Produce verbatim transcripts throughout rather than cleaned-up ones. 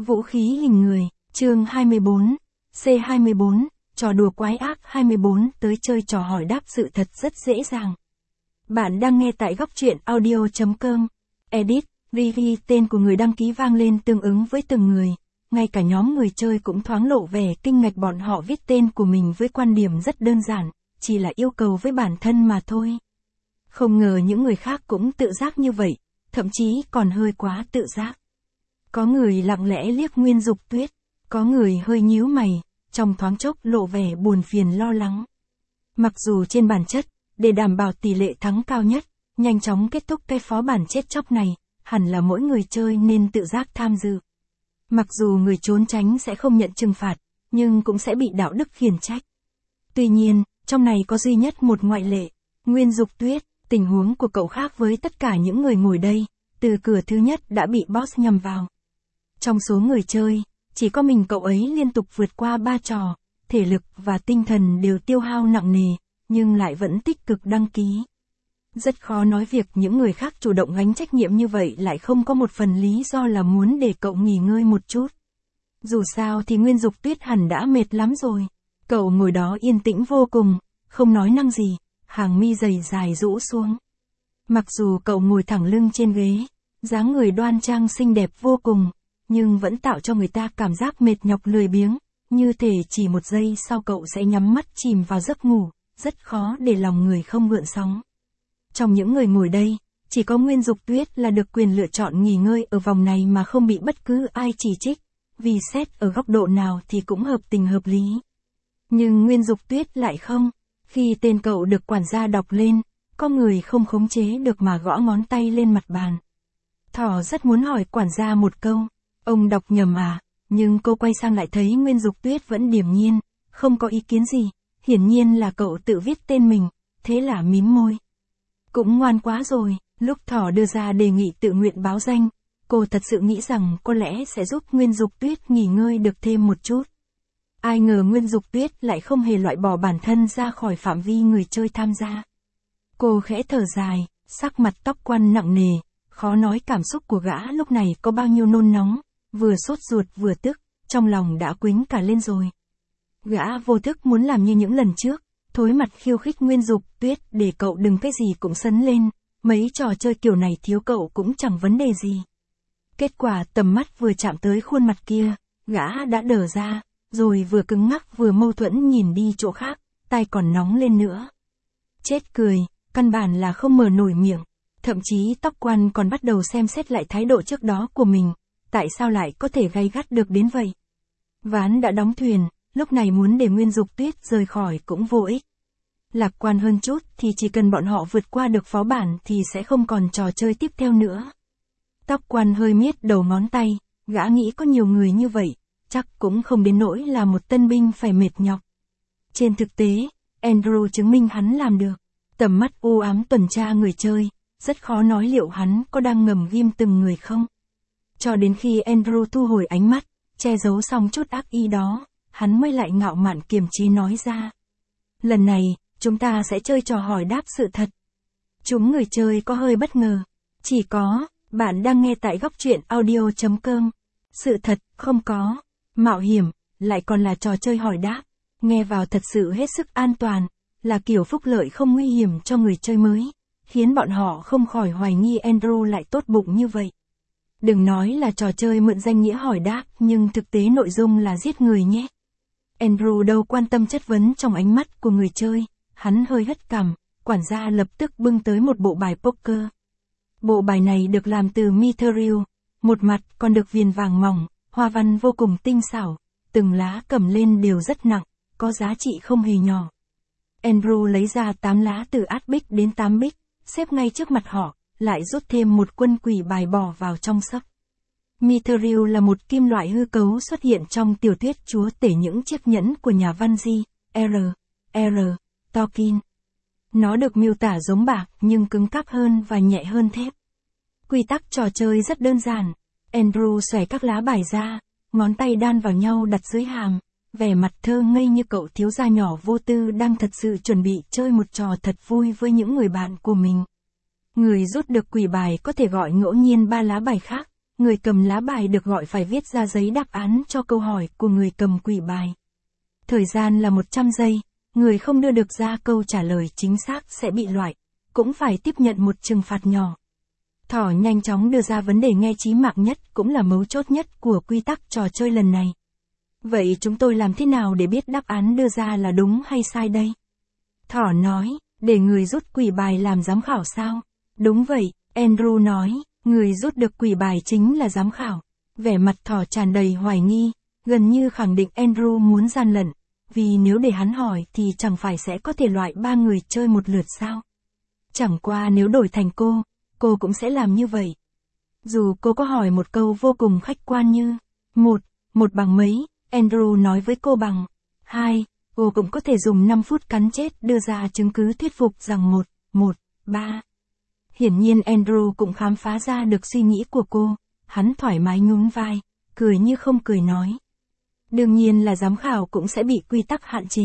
Vũ khí hình người, chương hai mươi bốn, C hai mươi bốn, trò đùa quái ác hai mươi bốn tới chơi trò hỏi đáp sự thật rất dễ dàng. Bạn đang nghe tại góc truyện audio chấm com. Edit, review tên của người đăng ký vang lên tương ứng với từng người. Ngay cả nhóm người chơi cũng thoáng lộ vẻ kinh ngạc, bọn họ viết tên của mình với quan điểm rất đơn giản, chỉ là yêu cầu với bản thân mà thôi. Không ngờ những người khác cũng tự giác như vậy, thậm chí còn hơi quá tự giác. Có người lặng lẽ liếc Nguyên Dục Tuyết, có người hơi nhíu mày, trong thoáng chốc lộ vẻ buồn phiền lo lắng. Mặc dù trên bản chất, để đảm bảo tỷ lệ thắng cao nhất, nhanh chóng kết thúc cái phó bản chết chóc này, hẳn là mỗi người chơi nên tự giác tham dự. Mặc dù người trốn tránh sẽ không nhận trừng phạt, nhưng cũng sẽ bị đạo đức khiển trách. Tuy nhiên, trong này có duy nhất một ngoại lệ, Nguyên Dục Tuyết. Tình huống của cậu khác với tất cả những người ngồi đây, từ cửa thứ nhất đã bị boss nhầm vào. Trong số người chơi, chỉ có mình cậu ấy liên tục vượt qua ba trò, thể lực và tinh thần đều tiêu hao nặng nề, nhưng lại vẫn tích cực đăng ký. Rất khó nói việc những người khác chủ động gánh trách nhiệm như vậy lại không có một phần lý do là muốn để cậu nghỉ ngơi một chút. Dù sao thì Nguyên Dục Tuyết hẳn đã mệt lắm rồi. Cậu ngồi đó yên tĩnh vô cùng, không nói năng gì. Hàng mi dày dài rũ xuống. Mặc dù cậu ngồi thẳng lưng trên ghế, dáng người đoan trang xinh đẹp vô cùng, nhưng vẫn tạo cho người ta cảm giác mệt nhọc lười biếng, như thể chỉ một giây sau cậu sẽ nhắm mắt chìm vào giấc ngủ, rất khó để lòng người không gợn sóng. Trong những người ngồi đây, chỉ có Nguyên Dục Tuyết là được quyền lựa chọn nghỉ ngơi ở vòng này mà không bị bất cứ ai chỉ trích, vì xét ở góc độ nào thì cũng hợp tình hợp lý. Nhưng Nguyên Dục Tuyết lại không. Khi tên cậu được quản gia đọc lên, có người không khống chế được mà gõ ngón tay lên mặt bàn. Thỏ rất muốn hỏi quản gia một câu, ông đọc nhầm à, nhưng cô quay sang lại thấy Nguyên Dục Tuyết vẫn điềm nhiên, không có ý kiến gì, hiển nhiên là cậu tự viết tên mình, thế là mím môi. Cũng ngoan quá rồi, lúc Thỏ đưa ra đề nghị tự nguyện báo danh, cô thật sự nghĩ rằng có lẽ sẽ giúp Nguyên Dục Tuyết nghỉ ngơi được thêm một chút. Ai ngờ Nguyên Dục Tuyết lại không hề loại bỏ bản thân ra khỏi phạm vi người chơi tham gia. Cô khẽ thở dài, sắc mặt tóc quăn nặng nề, khó nói cảm xúc của gã lúc này có bao nhiêu nôn nóng, vừa sốt ruột vừa tức, trong lòng đã quýnh cả lên rồi. Gã vô thức muốn làm như những lần trước, thối mặt khiêu khích Nguyên Dục Tuyết để cậu đừng cái gì cũng sấn lên, mấy trò chơi kiểu này thiếu cậu cũng chẳng vấn đề gì. Kết quả tầm mắt vừa chạm tới khuôn mặt kia, gã đã đờ ra. Rồi vừa cứng ngắc vừa mâu thuẫn nhìn đi chỗ khác, tai còn nóng lên nữa. Chết cười, căn bản là không mở nổi miệng, thậm chí tóc quan còn bắt đầu xem xét lại thái độ trước đó của mình, tại sao lại có thể gay gắt được đến vậy. Ván đã đóng thuyền, lúc này muốn để Nguyên Dục Tuyết rời khỏi cũng vô ích. Lạc quan hơn chút thì chỉ cần bọn họ vượt qua được phó bản thì sẽ không còn trò chơi tiếp theo nữa. Tóc quan hơi miết đầu ngón tay, gã nghĩ có nhiều người như vậy. Chắc cũng không đến nỗi là một tân binh phải mệt nhọc. Trên thực tế, Andrew chứng minh hắn làm được. Tầm mắt u ám tuần tra người chơi, rất khó nói liệu hắn có đang ngầm ghim từng người không. Cho đến khi Andrew thu hồi ánh mắt, che giấu xong chút ác ý đó, hắn mới lại ngạo mạn kiềm chế nói ra. Lần này, chúng ta sẽ chơi trò hỏi đáp sự thật. Chúng người chơi có hơi bất ngờ. Chỉ có, bạn đang nghe tại góc truyện audio chấm com. Sự thật, không có. Mạo hiểm, lại còn là trò chơi hỏi đáp, nghe vào thật sự hết sức an toàn, là kiểu phúc lợi không nguy hiểm cho người chơi mới, khiến bọn họ không khỏi hoài nghi Andrew lại tốt bụng như vậy. Đừng nói là trò chơi mượn danh nghĩa hỏi đáp, nhưng thực tế nội dung là giết người nhé. Andrew đâu quan tâm chất vấn trong ánh mắt của người chơi, hắn hơi hất cằm, quản gia lập tức bưng tới một bộ bài poker. Bộ bài này được làm từ mithril, một mặt còn được viền vàng mỏng. Hoa văn vô cùng tinh xảo, từng lá cầm lên đều rất nặng, có giá trị không hề nhỏ. Andrew lấy ra tám lá từ át bích đến tám bích, xếp ngay trước mặt họ, lại rút thêm một quân quỷ bài bỏ vào trong sấp. Mithril là một kim loại hư cấu xuất hiện trong tiểu thuyết chúa tể những chiếc nhẫn của nhà văn J R R Tolkien. Nó được miêu tả giống bạc nhưng cứng cáp hơn và nhẹ hơn thép. Quy tắc trò chơi rất đơn giản. Andrew xòe các lá bài ra, ngón tay đan vào nhau đặt dưới hàm, vẻ mặt thơ ngây như cậu thiếu gia nhỏ vô tư đang thật sự chuẩn bị chơi một trò thật vui với những người bạn của mình. Người rút được quỷ bài có thể gọi ngẫu nhiên ba lá bài khác, người cầm lá bài được gọi phải viết ra giấy đáp án cho câu hỏi của người cầm quỷ bài. Thời gian là một trăm giây, người không đưa được ra câu trả lời chính xác sẽ bị loại, cũng phải tiếp nhận một trừng phạt nhỏ. Thỏ nhanh chóng đưa ra vấn đề nghe chí mạng nhất cũng là mấu chốt nhất của quy tắc trò chơi lần này. Vậy chúng tôi làm thế nào để biết đáp án đưa ra là đúng hay sai đây? Thỏ nói, để người rút quỷ bài làm giám khảo sao? Đúng vậy, Andrew nói, người rút được quỷ bài chính là giám khảo. Vẻ mặt thỏ tràn đầy hoài nghi, gần như khẳng định Andrew muốn gian lận, vì nếu để hắn hỏi thì chẳng phải sẽ có thể loại ba người chơi một lượt sao? Chẳng qua nếu đổi thành cô, cô cũng sẽ làm như vậy. Dù cô có hỏi một câu vô cùng khách quan như, một, một bằng mấy, Andrew nói với cô bằng, hai, cô cũng có thể dùng năm phút cắn chết đưa ra chứng cứ thuyết phục rằng một, một, ba. Hiển nhiên Andrew cũng khám phá ra được suy nghĩ của cô, hắn thoải mái nhún vai, cười như không cười nói. Đương nhiên là giám khảo cũng sẽ bị quy tắc hạn chế.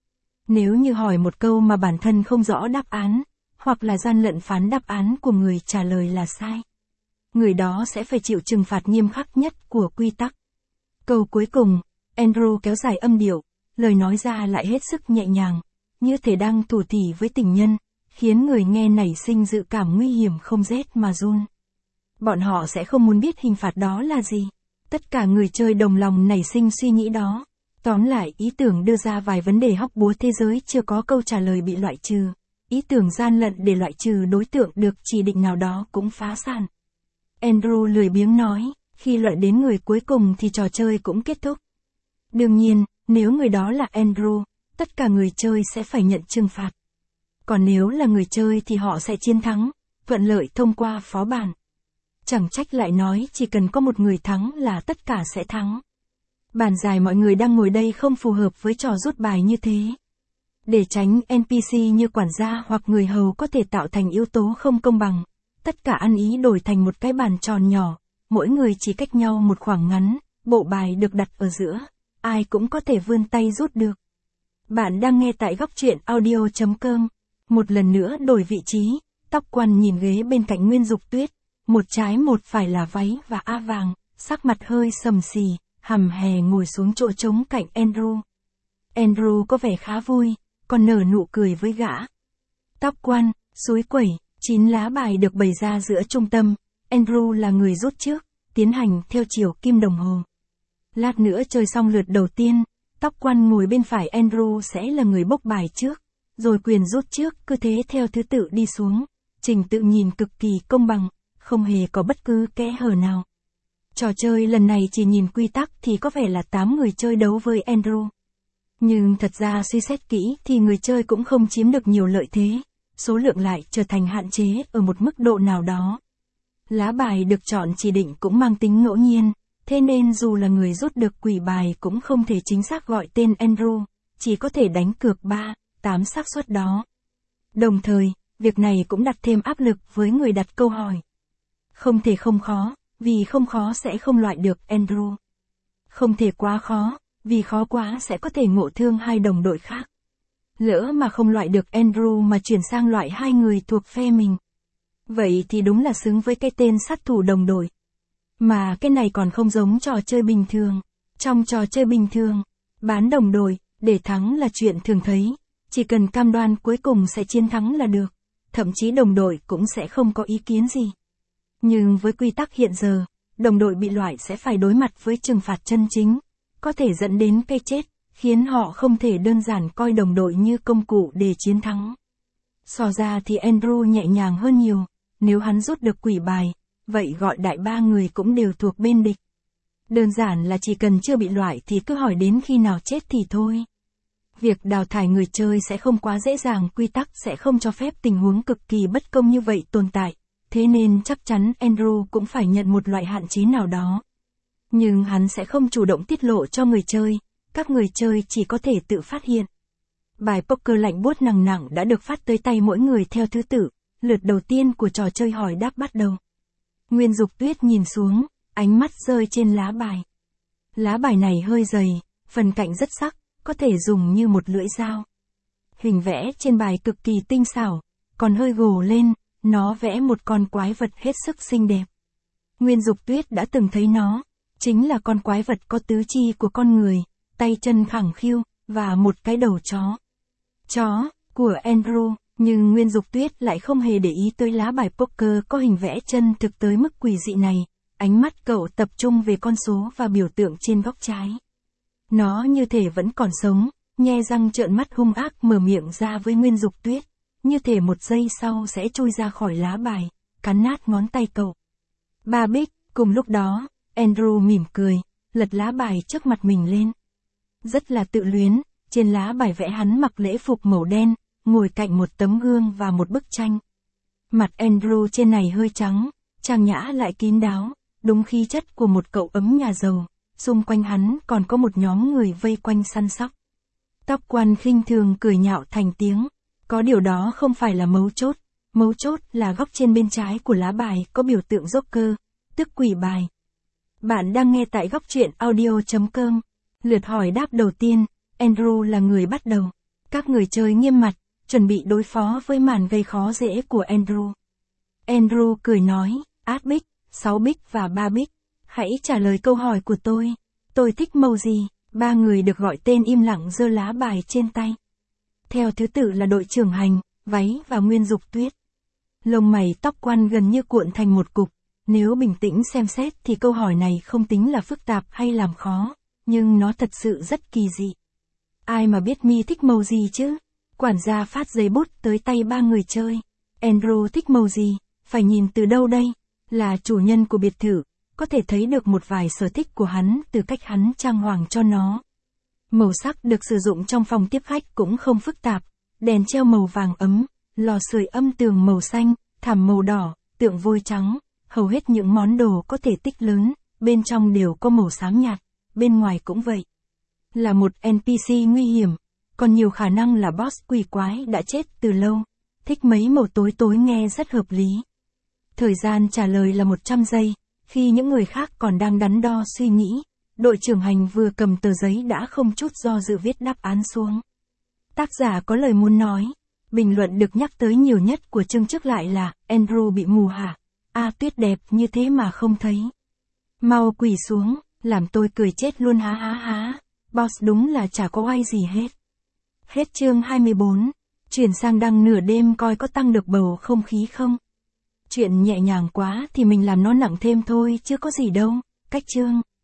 Nếu như hỏi một câu mà bản thân không rõ đáp án, hoặc là gian lận phán đáp án của người trả lời là sai, người đó sẽ phải chịu trừng phạt nghiêm khắc nhất của quy tắc. Câu cuối cùng, Andrew kéo dài âm điệu, lời nói ra lại hết sức nhẹ nhàng, như thể đang thủ thỉ với tình nhân, khiến người nghe nảy sinh dự cảm nguy hiểm không rét mà run. Bọn họ sẽ không muốn biết hình phạt đó là gì. Tất cả người chơi đồng lòng nảy sinh suy nghĩ đó. Tóm lại, ý tưởng đưa ra vài vấn đề hóc búa thế giới chưa có câu trả lời bị loại trừ. Ý tưởng gian lận để loại trừ đối tượng được chỉ định nào đó cũng phá sản. Andrew lười biếng nói, khi loại đến người cuối cùng thì trò chơi cũng kết thúc. Đương nhiên, nếu người đó là Andrew, tất cả người chơi sẽ phải nhận trừng phạt. Còn nếu là người chơi thì họ sẽ chiến thắng, thuận lợi thông qua phó bản. Chẳng trách lại nói chỉ cần có một người thắng là tất cả sẽ thắng. Bản dài mọi người đang ngồi đây không phù hợp với trò rút bài như thế. Để tránh en pê xê như quản gia hoặc người hầu có thể tạo thành yếu tố không công bằng, tất cả ăn ý đổi thành một cái bàn tròn nhỏ, mỗi người chỉ cách nhau một khoảng ngắn, bộ bài được đặt ở giữa, ai cũng có thể vươn tay rút được. Bạn đang nghe tại góc truyện audio chấm com. Một lần nữa đổi vị trí, Tóc Quăn nhìn ghế bên cạnh Nguyên Dục Tuyết, một trái một phải là váy và a vàng, sắc mặt hơi sầm xì, hầm hè ngồi xuống chỗ trống cạnh Andrew. Andrew có vẻ khá vui, còn nở nụ cười với gã. Tóc Quăn, suối quẩy, chín lá bài được bày ra giữa trung tâm, Andrew là người rút trước, tiến hành theo chiều kim đồng hồ. Lát nữa chơi xong lượt đầu tiên, Tóc Quăn ngồi bên phải Andrew sẽ là người bốc bài trước, rồi quyền rút trước, cứ thế theo thứ tự đi xuống, trình tự nhìn cực kỳ công bằng, không hề có bất cứ kẽ hở nào. Trò chơi lần này chỉ nhìn quy tắc thì có vẻ là tám người chơi đấu với Andrew. Nhưng thật ra suy xét kỹ thì người chơi cũng không chiếm được nhiều lợi thế, số lượng lại trở thành hạn chế ở một mức độ nào đó. Lá bài được chọn chỉ định cũng mang tính ngẫu nhiên, thế nên dù là người rút được quỷ bài cũng không thể chính xác gọi tên Andrew, chỉ có thể đánh cược ba, tám xác suất đó. Đồng thời, việc này cũng đặt thêm áp lực với người đặt câu hỏi. Không thể không khó, vì không khó sẽ không loại được Andrew. Không thể quá khó, vì khó quá sẽ có thể ngộ thương hai đồng đội khác. Lỡ mà không loại được Andrew mà chuyển sang loại hai người thuộc phe mình. Vậy thì đúng là xứng với cái tên sát thủ đồng đội. Mà cái này còn không giống trò chơi bình thường. Trong trò chơi bình thường, bán đồng đội, để thắng là chuyện thường thấy. Chỉ cần cam đoan cuối cùng sẽ chiến thắng là được. Thậm chí đồng đội cũng sẽ không có ý kiến gì. Nhưng với quy tắc hiện giờ, đồng đội bị loại sẽ phải đối mặt với trừng phạt chân chính, có thể dẫn đến cái chết, khiến họ không thể đơn giản coi đồng đội như công cụ để chiến thắng. So ra thì Andrew nhẹ nhàng hơn nhiều, nếu hắn rút được quỷ bài, vậy gọi đại ba người cũng đều thuộc bên địch. Đơn giản là chỉ cần chưa bị loại thì cứ hỏi đến khi nào chết thì thôi. Việc đào thải người chơi sẽ không quá dễ dàng, quy tắc sẽ không cho phép tình huống cực kỳ bất công như vậy tồn tại, thế nên chắc chắn Andrew cũng phải nhận một loại hạn chế nào đó. Nhưng hắn sẽ không chủ động tiết lộ cho người chơi, các người chơi chỉ có thể tự phát hiện. Bài poker lạnh buốt nặng nặng đã được phát tới tay mỗi người theo thứ tự, lượt đầu tiên của trò chơi hỏi đáp bắt đầu. Nguyên Dục Tuyết nhìn xuống, ánh mắt rơi trên lá bài. Lá bài này hơi dày, phần cạnh rất sắc, có thể dùng như một lưỡi dao. Hình vẽ trên bài cực kỳ tinh xảo, còn hơi gồ lên, nó vẽ một con quái vật hết sức xinh đẹp. Nguyên Dục Tuyết đã từng thấy nó, chính là con quái vật có tứ chi của con người, tay chân khẳng khiu, và một cái đầu chó. Chó, của Andrew, nhưng Nguyên Dục Tuyết lại không hề để ý tới lá bài poker có hình vẽ chân thực tới mức quỷ dị này, ánh mắt cậu tập trung về con số và biểu tượng trên góc trái. Nó như thể vẫn còn sống, nhe răng trợn mắt hung ác mở miệng ra với Nguyên Dục Tuyết, như thể một giây sau sẽ trôi ra khỏi lá bài, cắn nát ngón tay cậu. Ba bích, cùng lúc đó, Andrew mỉm cười, lật lá bài trước mặt mình lên. Rất là tự luyến, trên lá bài vẽ hắn mặc lễ phục màu đen, ngồi cạnh một tấm gương và một bức tranh. Mặt Andrew trên này hơi trắng, trang nhã lại kín đáo, đúng khí chất của một cậu ấm nhà giàu, xung quanh hắn còn có một nhóm người vây quanh săn sóc. Tóc quan khinh thường cười nhạo thành tiếng, có điều đó không phải là mấu chốt, mấu chốt là góc trên bên trái của lá bài có biểu tượng Joker, tức quỷ bài. Bạn đang nghe tại góc truyện audio chấm com. Lượt hỏi đáp đầu tiên, Andrew là người bắt đầu. Các người chơi nghiêm mặt, chuẩn bị đối phó với màn gây khó dễ của Andrew. Andrew cười nói, át bích, sáu bích và ba bích. Hãy trả lời câu hỏi của tôi. Tôi thích màu gì? Ba người được gọi tên im lặng giơ lá bài trên tay. Theo thứ tự là đội trưởng Hành, Váy và Nguyên Dục Tuyết. Lông mày tóc quan gần như cuộn thành một cục. Nếu bình tĩnh xem xét thì câu hỏi này không tính là phức tạp hay làm khó, nhưng nó thật sự rất kỳ dị. Ai mà biết mi thích màu gì chứ? Quản gia phát giấy bút tới tay ba người chơi. Andrew thích màu gì? Phải nhìn từ đâu đây? Là chủ nhân của biệt thự, có thể thấy được một vài sở thích của hắn từ cách hắn trang hoàng cho nó. Màu sắc được sử dụng trong phòng tiếp khách cũng không phức tạp. Đèn treo màu vàng ấm, lò sưởi âm tường màu xanh, thảm màu đỏ, tượng vôi trắng. Hầu hết những món đồ có thể tích lớn, bên trong đều có màu xám nhạt, bên ngoài cũng vậy. Là một en pê xê nguy hiểm, còn nhiều khả năng là boss quỷ quái đã chết từ lâu. Thích mấy màu tối tối nghe rất hợp lý. Thời gian trả lời là một trăm giây, khi những người khác còn đang đắn đo suy nghĩ, đội trưởng Hành vừa cầm tờ giấy đã không chút do dự viết đáp án xuống. Tác giả có lời muốn nói, bình luận được nhắc tới nhiều nhất của chương trước lại là, Andrew bị mù hả? A Tuyết đẹp như thế mà không thấy. Mau quỳ xuống, làm tôi cười chết luôn há há há. Boss đúng là chả có oai gì hết. Hết chương hai mươi bốn. Chuyển sang đăng nửa đêm coi có tăng được bầu không khí không. Chuyện nhẹ nhàng quá thì mình làm nó nặng thêm thôi chứ có gì đâu. Cách chương.